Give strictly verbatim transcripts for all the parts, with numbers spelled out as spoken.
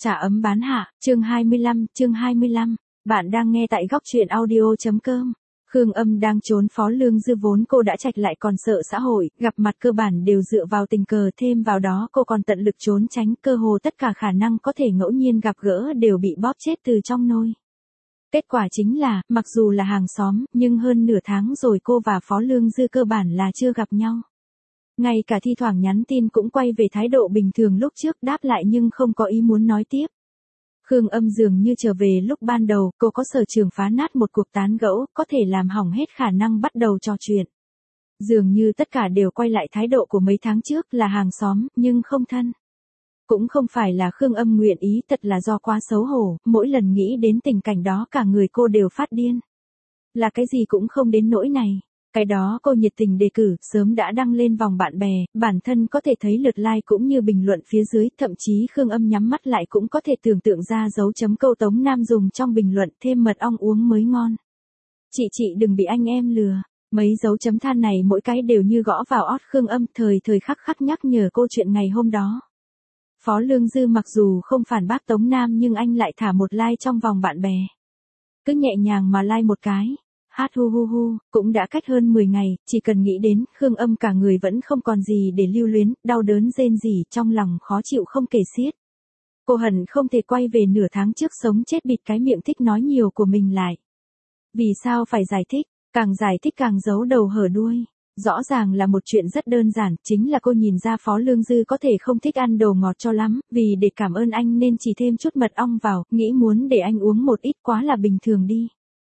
Trà ấm bán hạ, chương hai mươi lăm, chương hai mươi lăm. Bạn đang nghe tại góc truyện audio.com. Khương Âm đang trốn Phó Lương Dư, vốn cô đã trạch lại còn sợ xã hội, gặp mặt cơ bản đều dựa vào tình cờ, thêm vào đó cô còn tận lực trốn tránh, cơ hồ tất cả khả năng có thể ngẫu nhiên gặp gỡ đều bị bóp chết từ trong nôi. Kết quả chính là, mặc dù là hàng xóm, nhưng hơn nửa tháng rồi cô và Phó Lương Dư cơ bản là chưa gặp nhau. Ngay cả thi thoảng nhắn tin cũng quay về thái độ bình thường lúc trước, đáp lại nhưng không có ý muốn nói tiếp. Khương Âm dường như trở về lúc ban đầu, cô có sở trường phá nát một cuộc tán gẫu, có thể làm hỏng hết khả năng bắt đầu trò chuyện. Dường như tất cả đều quay lại thái độ của mấy tháng trước, là hàng xóm, nhưng không thân. Cũng không phải là Khương Âm nguyện ý, thật là do quá xấu hổ, mỗi lần nghĩ đến tình cảnh đó cả người cô đều phát điên. Là cái gì cũng không đến nỗi này. Cái đó cô nhiệt tình đề cử, sớm đã đăng lên vòng bạn bè, bản thân có thể thấy lượt like cũng như bình luận phía dưới, thậm chí Khương Âm nhắm mắt lại cũng có thể tưởng tượng ra dấu chấm câu Tống Nam dùng trong bình luận, thêm mật ong uống mới ngon. Chị chị đừng bị anh em lừa. Mấy dấu chấm than này mỗi cái đều như gõ vào ót Khương Âm, thời thời khắc khắc nhắc nhở cô chuyện ngày hôm đó. Phó Lương Dư mặc dù không phản bác Tống Nam nhưng anh lại thả một like trong vòng bạn bè. Cứ nhẹ nhàng mà like một cái. Hát hu hu hu, cũng đã cách hơn mười ngày, chỉ cần nghĩ đến, Khương Âm cả người vẫn không còn gì để lưu luyến, đau đớn rên rỉ, trong lòng khó chịu không kể xiết. Cô hận không thể quay về nửa tháng trước sống chết bịt cái miệng thích nói nhiều của mình lại. Vì sao phải giải thích, càng giải thích càng giấu đầu hở đuôi. Rõ ràng là một chuyện rất đơn giản, chính là cô nhìn ra Phó Lương Dư có thể không thích ăn đồ ngọt cho lắm, vì để cảm ơn anh nên chỉ thêm chút mật ong vào, nghĩ muốn để anh uống một ít quá là bình thường đi.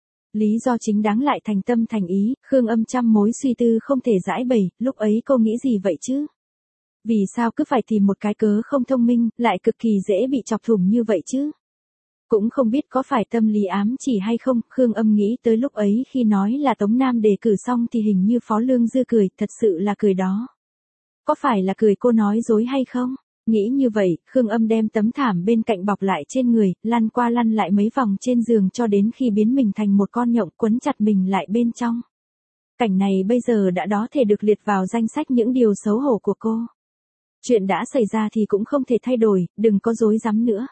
Lý do chính đáng lại thành tâm thành ý, Khương Âm trăm mối suy tư không thể giải bày, lúc ấy cô nghĩ gì vậy chứ? Vì sao cứ phải tìm một cái cớ không thông minh, lại cực kỳ dễ bị chọc thủng như vậy chứ? Cũng không biết có phải tâm lý ám chỉ hay không, Khương Âm nghĩ tới lúc ấy khi nói là Tống Nam đề cử xong thì hình như Phó Lương Dư cười, thật sự là cười đó. Có phải là cười cô nói dối hay không? Nghĩ như vậy, Khương Âm đem tấm thảm bên cạnh bọc lại trên người, lăn qua lăn lại mấy vòng trên giường cho đến khi biến mình thành một con nhộng, quấn chặt mình lại bên trong. Cảnh này bây giờ đã đó thể được liệt vào danh sách những điều xấu hổ của cô. Chuyện đã xảy ra thì cũng không thể thay đổi, đừng có dối dám nữa.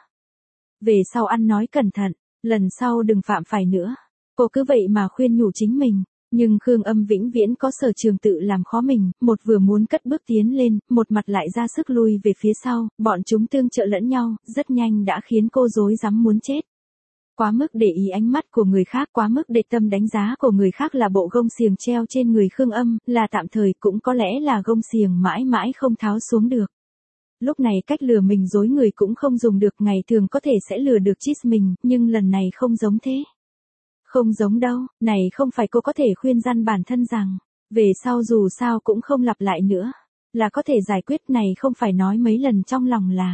Về sau ăn nói cẩn thận, lần sau đừng phạm phải nữa. Cô cứ vậy mà khuyên nhủ chính mình. Nhưng Khương Âm vĩnh viễn có sở trường tự làm khó mình, một vừa muốn cất bước tiến lên, một mặt lại ra sức lui về phía sau, bọn chúng tương trợ lẫn nhau, rất nhanh đã khiến cô rối rắm muốn chết. Quá mức để ý ánh mắt của người khác, quá mức để tâm đánh giá của người khác là bộ gông xiềng treo trên người Khương Âm, là tạm thời, cũng có lẽ là gông xiềng mãi mãi không tháo xuống được. Lúc này cách lừa mình dối người cũng không dùng được, ngày thường có thể sẽ lừa được chít mình, nhưng lần này không giống thế. Không giống đâu, này không phải cô có thể khuyên răn bản thân rằng, về sau dù sao cũng không lặp lại nữa, là có thể giải quyết, này không phải nói mấy lần trong lòng là.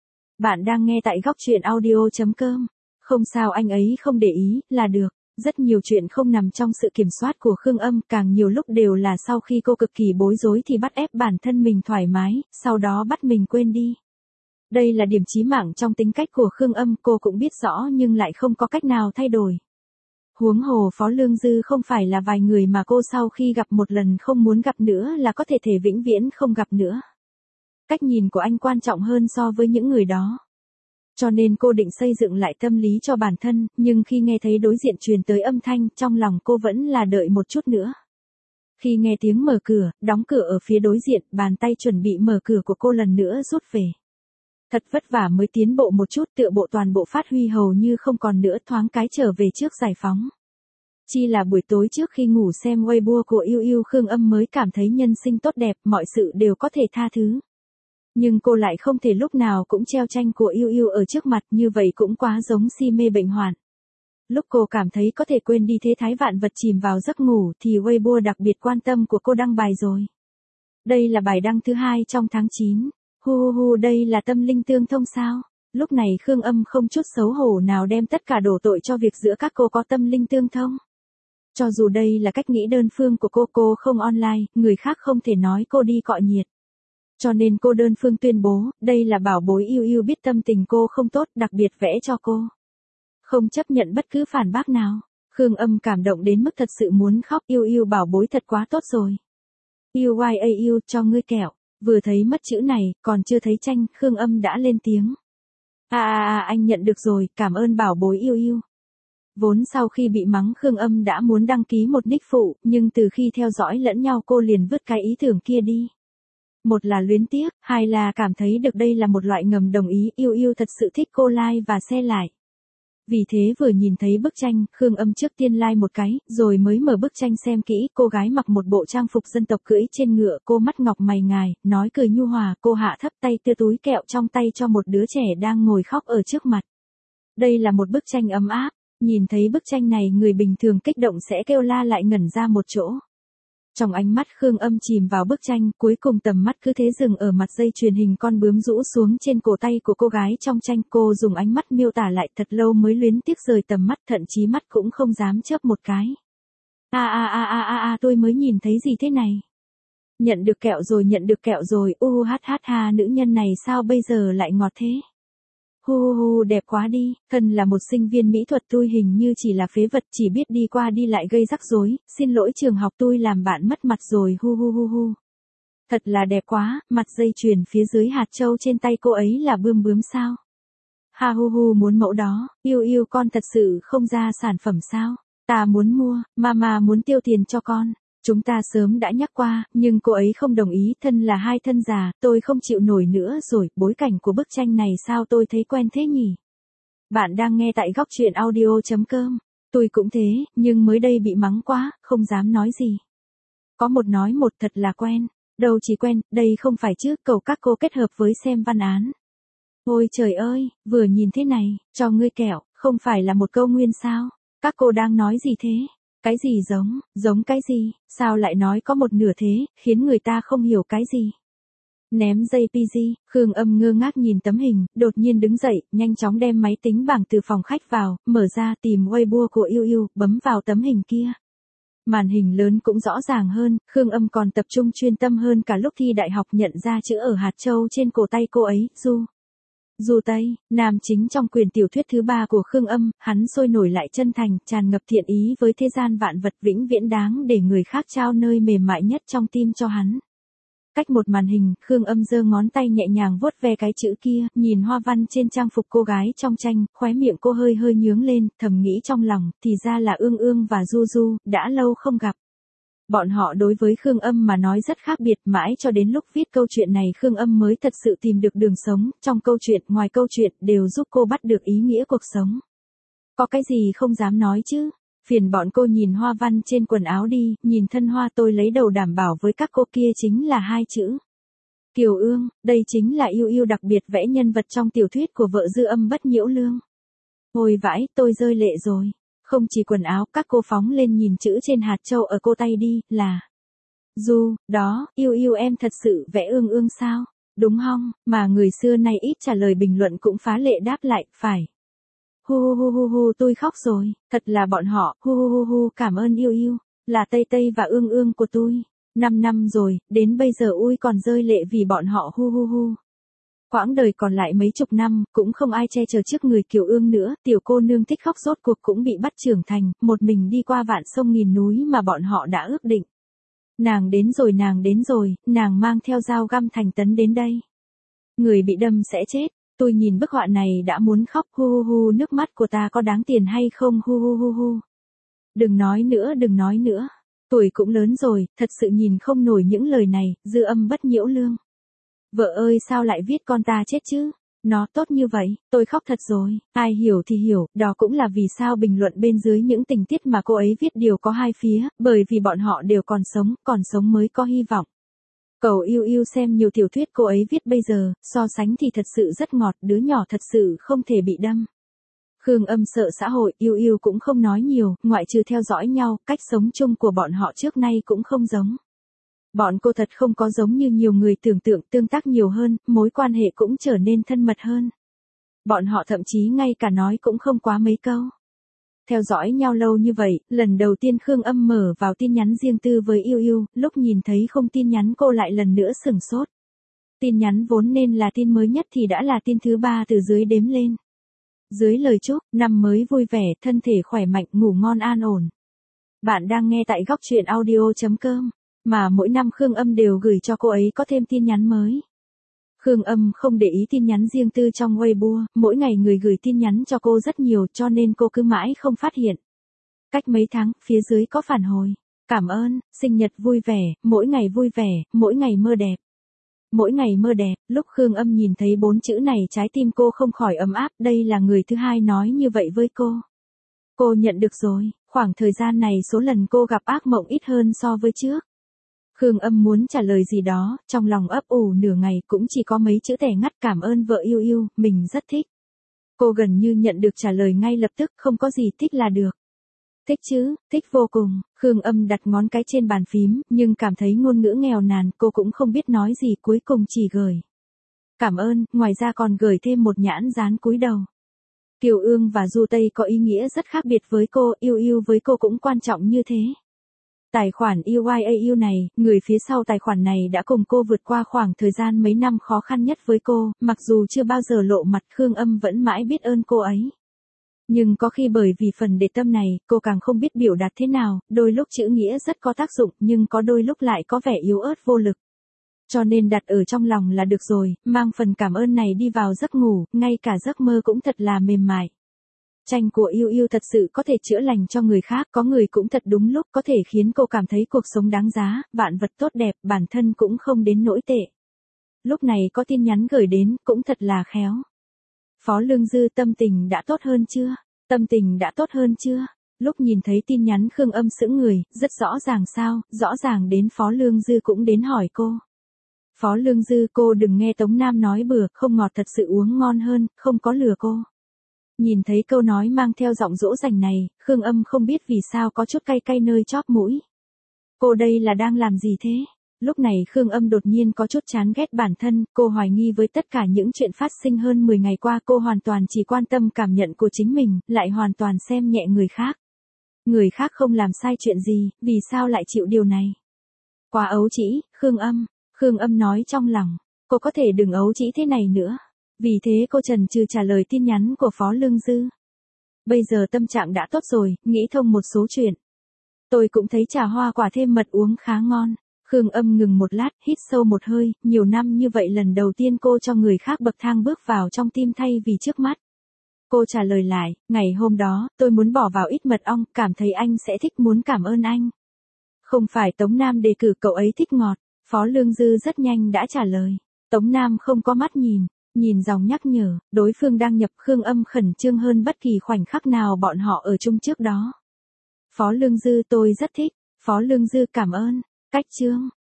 Bạn đang nghe tại góc truyện audio.com, không sao anh ấy không để ý, là được, rất nhiều chuyện không nằm trong sự kiểm soát của Khương Âm, càng nhiều lúc đều là sau khi cô cực kỳ bối rối thì bắt ép bản thân mình thoải mái, sau đó bắt mình quên đi. Đây là điểm chí mạng trong tính cách của Khương Âm, cô cũng biết rõ nhưng lại không có cách nào thay đổi. Huống hồ Phó Lương Dư không phải là vài người mà cô sau khi gặp một lần không muốn gặp nữa là có thể thể vĩnh viễn không gặp nữa. Cách nhìn của anh quan trọng hơn so với những người đó. Cho nên cô định xây dựng lại tâm lý cho bản thân, nhưng khi nghe thấy đối diện truyền tới âm thanh, trong lòng cô vẫn là đợi một chút nữa. Khi nghe tiếng mở cửa, đóng cửa ở phía đối diện, bàn tay chuẩn bị mở cửa của cô lần nữa rút về. Thật vất vả mới tiến bộ một chút, tựa bộ toàn bộ phát huy hầu như không còn nữa, thoáng cái trở về trước giải phóng. Chi là buổi tối trước khi ngủ xem Weibo của Yêu Yêu, Khương Âm mới cảm thấy nhân sinh tốt đẹp, mọi sự đều có thể tha thứ. Nhưng cô lại không thể lúc nào cũng treo tranh của Yêu Yêu ở trước mặt, như vậy cũng quá giống si mê bệnh hoạn. Lúc cô cảm thấy có thể quên đi thế thái vạn vật chìm vào giấc ngủ thì Weibo đặc biệt quan tâm của cô đăng bài rồi. Đây là bài đăng thứ hai trong tháng chín. Hu hu hu, đây là tâm linh tương thông sao? Lúc này Khương Âm không chút xấu hổ nào đem tất cả đổ tội cho việc giữa các cô có tâm linh tương thông. Cho dù đây là cách nghĩ đơn phương của cô, cô không online, người khác không thể nói cô đi cọ nhiệt. Cho nên cô đơn phương tuyên bố, đây là bảo bối Yêu Yêu biết tâm tình cô không tốt, đặc biệt vẽ cho cô. Không chấp nhận bất cứ phản bác nào. Khương Âm cảm động đến mức thật sự muốn khóc, Yêu Yêu bảo bối thật quá tốt rồi. Yêu y a yêu, cho ngươi kẹo. Vừa thấy mất chữ này, còn chưa thấy tranh, Khương Âm đã lên tiếng. À à à anh nhận được rồi, cảm ơn bảo bối yêu yêu. Vốn sau khi bị mắng Khương Âm đã muốn đăng ký một nick phụ, nhưng từ khi theo dõi lẫn nhau cô liền vứt cái ý tưởng kia đi. Một là luyến tiếc, hai là cảm thấy được đây là một loại ngầm đồng ý, yêu yêu thật sự thích cô like và share lại. Vì thế vừa nhìn thấy bức tranh, Khương Âm trước tiên like một cái, rồi mới mở bức tranh xem kỹ, cô gái mặc một bộ trang phục dân tộc cưỡi trên ngựa, cô mắt ngọc mày ngài, nói cười nhu hòa, cô hạ thấp tay đưa túi kẹo trong tay cho một đứa trẻ đang ngồi khóc ở trước mặt. Đây là một bức tranh ấm áp, nhìn thấy bức tranh này người bình thường kích động sẽ kêu la lại ngẩn ra một chỗ. Trong ánh mắt Khương Âm chìm vào bức tranh, cuối cùng tầm mắt cứ thế dừng ở mặt dây chuyền hình con bướm rũ xuống trên cổ tay của cô gái trong tranh. Cô dùng ánh mắt miêu tả lại thật lâu mới luyến tiếc rời tầm mắt, thậm chí mắt cũng không dám chớp một cái. A a a a a a tôi mới nhìn thấy gì thế này? Nhận được kẹo rồi, nhận được kẹo rồi, u hát hát ha, nữ nhân này sao bây giờ lại ngọt thế? Hu hu hu, đẹp quá đi, thân là một sinh viên mỹ thuật tôi hình như chỉ là phế vật, chỉ biết đi qua đi lại gây rắc rối, xin lỗi trường học tôi làm bạn mất mặt rồi, hu hu hu hu. Thật là đẹp quá, mặt dây chuyền phía dưới hạt châu trên tay cô ấy là bươm bướm sao? Ha hu hu, muốn mẫu đó, yêu yêu con thật sự không ra sản phẩm sao? Ta muốn mua, mama muốn tiêu tiền cho con. Chúng ta sớm đã nhắc qua, nhưng cô ấy không đồng ý, thân là hai thân già, tôi không chịu nổi nữa rồi, bối cảnh của bức tranh này sao tôi thấy quen thế nhỉ? Bạn đang nghe tại góc truyện audio chấm com. Tôi cũng thế, nhưng mới đây bị mắng quá, không dám nói gì. Có một nói một, thật là quen. Đâu chỉ quen, đây không phải chứ, cầu các cô kết hợp với xem văn án. Ôi trời ơi, vừa nhìn thế này, cho ngươi kẹo, không phải là một câu nguyên sao? Các cô đang nói gì thế? Cái gì giống, giống cái gì, sao lại nói có một nửa thế, khiến người ta không hiểu cái gì. Ném giây pê giê, Khương Âm ngơ ngác nhìn tấm hình, đột nhiên đứng dậy, nhanh chóng đem máy tính bảng từ phòng khách vào, mở ra tìm Weibo của yêu yêu, bấm vào tấm hình kia. Màn hình lớn cũng rõ ràng hơn, Khương Âm còn tập trung chuyên tâm hơn cả lúc thi đại học, nhận ra chữ ở hạt châu trên cổ tay cô ấy, Du. Du Tây, nam chính trong quyển tiểu thuyết thứ ba của Khương Âm, hắn sôi nổi lại chân thành, tràn ngập thiện ý với thế gian vạn vật, vĩnh viễn đáng để người khác trao nơi mềm mại nhất trong tim cho hắn. Cách một màn hình, Khương Âm giơ ngón tay nhẹ nhàng vuốt ve cái chữ kia, nhìn hoa văn trên trang phục cô gái trong tranh, khóe miệng cô hơi hơi nhướng lên, thầm nghĩ trong lòng, thì ra là Ương Ương và Du Du, đã lâu không gặp. Bọn họ đối với Khương Âm mà nói rất khác biệt, mãi cho đến lúc viết câu chuyện này Khương Âm mới thật sự tìm được đường sống, trong câu chuyện, ngoài câu chuyện, đều giúp cô bắt được ý nghĩa cuộc sống. Có cái gì không dám nói chứ? Phiền bọn cô nhìn hoa văn trên quần áo đi, nhìn thân hoa, tôi lấy đầu đảm bảo với các cô kia chính là hai chữ. Kiều Ương, đây chính là yêu yêu đặc biệt vẽ nhân vật trong tiểu thuyết của vợ Dư Âm Bất Nhiễu Lương. Ôi vãi, tôi rơi lệ rồi. Không chỉ quần áo, các cô phóng lên nhìn chữ trên hạt châu ở cô tay đi, là Du, đó, yêu yêu em thật sự vẽ Ương Ương sao? Đúng không? Mà người xưa nay ít trả lời bình luận cũng phá lệ đáp lại, phải. Hu hu hu hu hu, tôi khóc rồi, thật là bọn họ, hu hu hu hu, cảm ơn yêu yêu, là Tây Tây và Ương Ương của tôi. Năm năm rồi, đến bây giờ ui còn rơi lệ vì bọn họ, hu hu hu. Quãng đời còn lại mấy chục năm, cũng không ai che chở trước người Kiều Ương nữa, tiểu cô nương thích khóc rốt cuộc cũng bị bắt trưởng thành, một mình đi qua vạn sông nghìn núi mà bọn họ đã ước định. Nàng đến rồi, nàng đến rồi, nàng mang theo dao găm thành tấn đến đây. Người bị đâm sẽ chết, tôi nhìn bức họa này đã muốn khóc, hu hu hu, nước mắt của ta có đáng tiền hay không, hu hu hu hu. Đừng nói nữa, đừng nói nữa, tuổi cũng lớn rồi, thật sự nhìn không nổi những lời này, Dư Âm Bất Nhiễu Lương. Vợ ơi sao lại viết con ta chết chứ? Nó tốt như vậy, tôi khóc thật rồi, ai hiểu thì hiểu, đó cũng là vì sao bình luận bên dưới những tình tiết mà cô ấy viết đều có hai phía, bởi vì bọn họ đều còn sống, còn sống mới có hy vọng. Cầu yêu yêu xem nhiều tiểu thuyết cô ấy viết bây giờ, so sánh thì thật sự rất ngọt, đứa nhỏ thật sự không thể bị đâm. Khương Âm sợ xã hội, yêu yêu cũng không nói nhiều, ngoại trừ theo dõi nhau, cách sống chung của bọn họ trước nay cũng không giống. Bọn cô thật không có giống như nhiều người tưởng tượng, tương tác nhiều hơn, mối quan hệ cũng trở nên thân mật hơn. Bọn họ thậm chí ngay cả nói cũng không quá mấy câu. Theo dõi nhau lâu như vậy, lần đầu tiên Khương Âm mở vào tin nhắn riêng tư với yêu yêu, lúc nhìn thấy không tin nhắn cô lại lần nữa sửng sốt. Tin nhắn vốn nên là tin mới nhất thì đã là tin thứ ba từ dưới đếm lên. Dưới lời chúc, năm mới vui vẻ, thân thể khỏe mạnh, ngủ ngon an ổn. Bạn đang nghe tại góc truyện audio chấm com. Mà mỗi năm Khương Âm đều gửi cho cô ấy có thêm tin nhắn mới. Khương Âm không để ý tin nhắn riêng tư trong Weibo, mỗi ngày người gửi tin nhắn cho cô rất nhiều cho nên cô cứ mãi không phát hiện. Cách mấy tháng, phía dưới có phản hồi. Cảm ơn, sinh nhật vui vẻ, mỗi ngày vui vẻ, mỗi ngày mơ đẹp. Mỗi ngày mơ đẹp, lúc Khương Âm nhìn thấy bốn chữ này trái tim cô không khỏi ấm áp, đây là người thứ hai nói như vậy với cô. Cô nhận được rồi, khoảng thời gian này số lần cô gặp ác mộng ít hơn so với trước. Khương Âm muốn trả lời gì đó, trong lòng ấp ủ nửa ngày cũng chỉ có mấy chữ tẻ ngắt cảm ơn vợ yêu yêu, mình rất thích. Cô gần như nhận được trả lời ngay lập tức, không có gì thích là được. Thích chứ, thích vô cùng, Khương Âm đặt ngón cái trên bàn phím, nhưng cảm thấy ngôn ngữ nghèo nàn, cô cũng không biết nói gì cuối cùng chỉ gửi. Cảm ơn, ngoài ra còn gửi thêm một nhãn dán cúi đầu. Kiều Ương và Du Tây có ý nghĩa rất khác biệt với cô, yêu yêu với cô cũng quan trọng như thế. Tài khoản u i a u này, người phía sau tài khoản này đã cùng cô vượt qua khoảng thời gian mấy năm khó khăn nhất với cô, mặc dù chưa bao giờ lộ mặt Khương Âm vẫn mãi biết ơn cô ấy. Nhưng có khi bởi vì phần để tâm này, cô càng không biết biểu đạt thế nào, đôi lúc chữ nghĩa rất có tác dụng nhưng có đôi lúc lại có vẻ yếu ớt vô lực. Cho nên đặt ở trong lòng là được rồi, mang phần cảm ơn này đi vào giấc ngủ, ngay cả giấc mơ cũng thật là mềm mại. Tranh của yêu yêu thật sự có thể chữa lành cho người khác, có người cũng thật đúng lúc có thể khiến cô cảm thấy cuộc sống đáng giá, vạn vật tốt đẹp, bản thân cũng không đến nỗi tệ. Lúc này có tin nhắn gửi đến, cũng thật là khéo. Phó Lương Dư tâm tình đã tốt hơn chưa? Tâm tình đã tốt hơn chưa? Lúc nhìn thấy tin nhắn Khương Âm sững người, rất rõ ràng sao, rõ ràng đến Phó Lương Dư cũng đến hỏi cô. Phó Lương Dư cô đừng nghe Tống Nam nói bừa, không ngọt thật sự uống ngon hơn, không có lừa cô. Nhìn thấy câu nói mang theo giọng dỗ dành này, Khương Âm không biết vì sao có chút cay cay nơi chóp mũi. Cô đây là đang làm gì thế? Lúc này Khương Âm đột nhiên có chút chán ghét bản thân, cô hoài nghi với tất cả những chuyện phát sinh hơn mười ngày qua cô hoàn toàn chỉ quan tâm cảm nhận của chính mình, lại hoàn toàn xem nhẹ người khác. Người khác không làm sai chuyện gì, vì sao lại chịu điều này? Quá ấu trĩ, Khương Âm, Khương Âm nói trong lòng, cô có thể đừng ấu trĩ thế này nữa. Vì thế cô chần chừ trả lời tin nhắn của Phó Lương Dư. Bây giờ tâm trạng đã tốt rồi, nghĩ thông một số chuyện. Tôi cũng thấy trà hoa quả thêm mật uống khá ngon. Khương Âm ngừng một lát, hít sâu một hơi, nhiều năm như vậy lần đầu tiên cô cho người khác bậc thang bước vào trong tim thay vì trước mắt. Cô trả lời lại, ngày hôm đó, tôi muốn bỏ vào ít mật ong, cảm thấy anh sẽ thích muốn cảm ơn anh. Không phải Tống Nam đề cử cậu ấy thích ngọt, Phó Lương Dư rất nhanh đã trả lời. Tống Nam không có mắt nhìn. Nhìn dòng nhắc nhở, đối phương đang nhập Khương Âm khẩn trương hơn bất kỳ khoảnh khắc nào bọn họ ở chung trước đó. Phó Lương Dư tôi rất thích, Phó Lương Dư cảm ơn, cách chương.